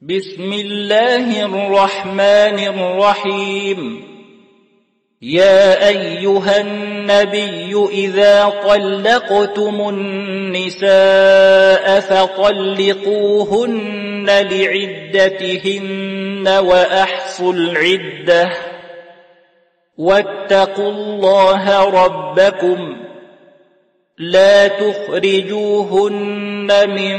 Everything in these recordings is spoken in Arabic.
بسم الله الرحمن الرحيم. يا أيها النبي إذا طلقتم النساء فطلقوهن لعدتهن وأحصوا العدة واتقوا الله ربكم لا تخرجوهن من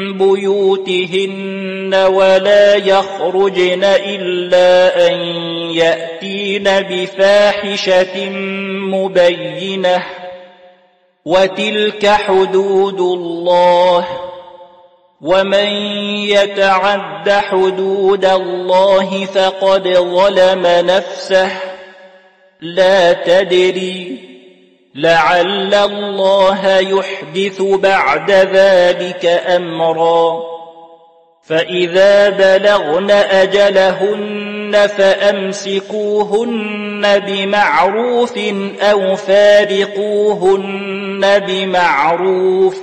بيوتهن ولا يخرجن إلا أن يأتين بفاحشة مبينة وتلك حدود الله ومن يتعد حدود الله فقد ظلم نفسه لا تدري لعل الله يحدث بعد ذلك أمرا فإذا بلغن أجلهن فأمسكوهن بمعروف أو فارقوهن بمعروف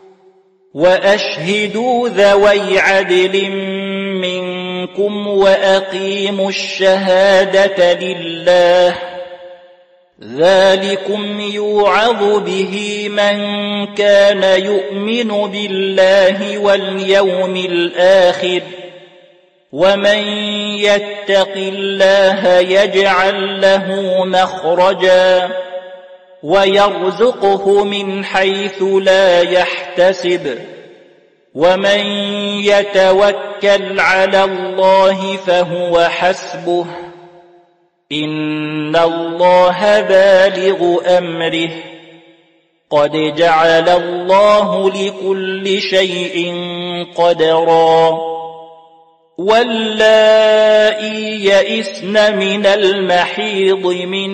وأشهدوا ذوي عدل منكم وأقيموا الشهادة لله ذلكم يوعظ به من كان يؤمن بالله واليوم الآخر ومن يتق الله يجعل له مخرجا ويرزقه من حيث لا يحتسب ومن يتوكل على الله فهو حسبه إن الله بالغ أمره قد جعل الله لكل شيء قدرا واللائي يئسن من المحيض من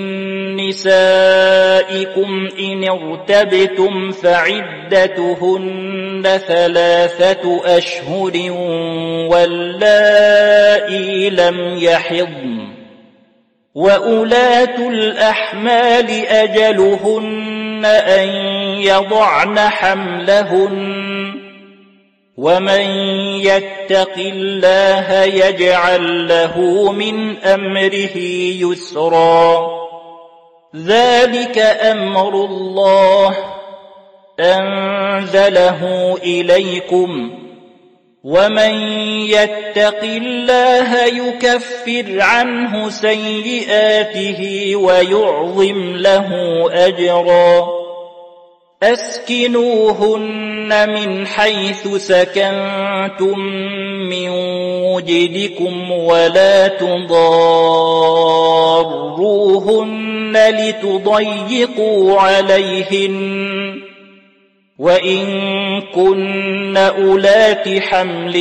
نسائكم إن ارتبتم فعدتهن 3 أشهر واللائي لم يحضن وأولاة الأحمال أجلهن أن يضعن حملهن ومن يتق الله يجعل له من أمره يسرا ذلك أمر الله أنزله إليكم ومن يتق الله يكفر عنه سيئاته ويعظم له أجرا أسكنوهن من حيث سكنتم من وجدكم ولا تضاروهن لتضيقوا عليهن وإن كن أولات حمل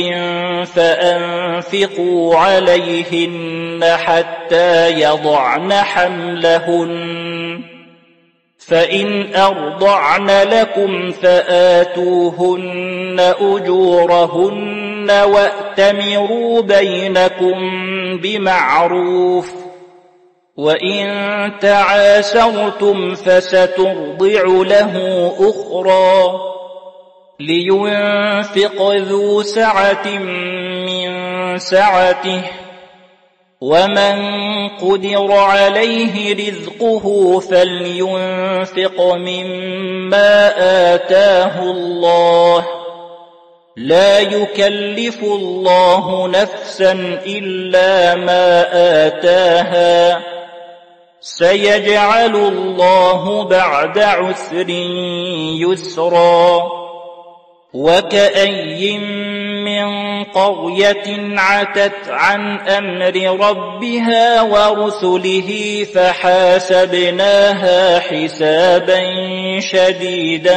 فأنفقوا عليهن حتى يضعن حملهن فإن أرضعن لكم فآتوهن أجورهن وأتمروا بينكم بمعروف وإن تعاسرتم فسترضع له أخرى لينفق ذو سعة من سعته ومن قدر عليه رزقه فلينفق مما آتاه الله لا يكلف الله نفسا إلا ما آتاها سيجعل الله بعد عسر يسرا وكأي من قرية عتت عن أمر ربها ورسله فحاسبناها حسابا شديدا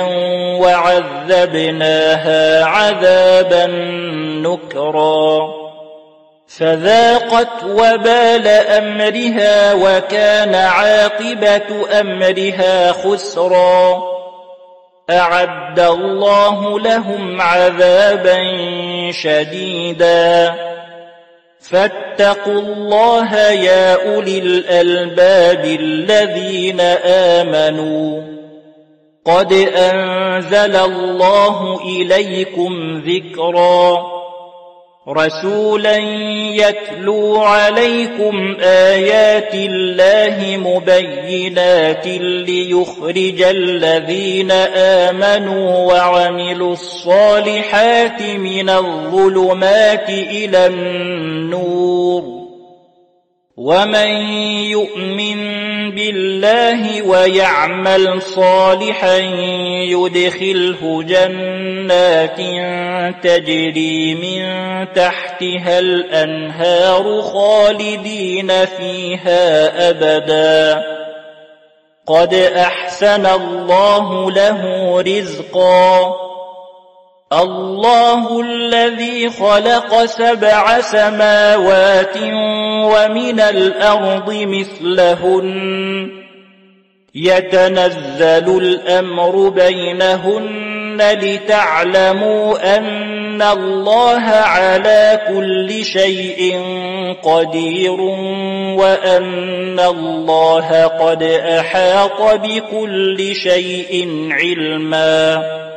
وعذبناها عذابا نكرا فذاقت وبال أمرها وكان عاقبة أمرها خسرا أعد الله لهم عذابا شديدا فاتقوا الله يا أولي الألباب الذين آمنوا قد أنزل الله إليكم ذكرا رسولا يتلو عليكم آيات الله مبينات ليخرج الذين آمنوا وعملوا الصالحات من الظلمات إلى النور ومن يؤمن بالله ويعمل صالحا يدخله جنات تجري من تحتها الأنهار خالدين فيها أبدا قد أحسن الله له رزقا الله الذي خلق 7 سماوات ومن الأرض مثلهن يتنزل الأمر بينهن لتعلموا أن الله على كل شيء قدير وأن الله قد أحاط بكل شيء علما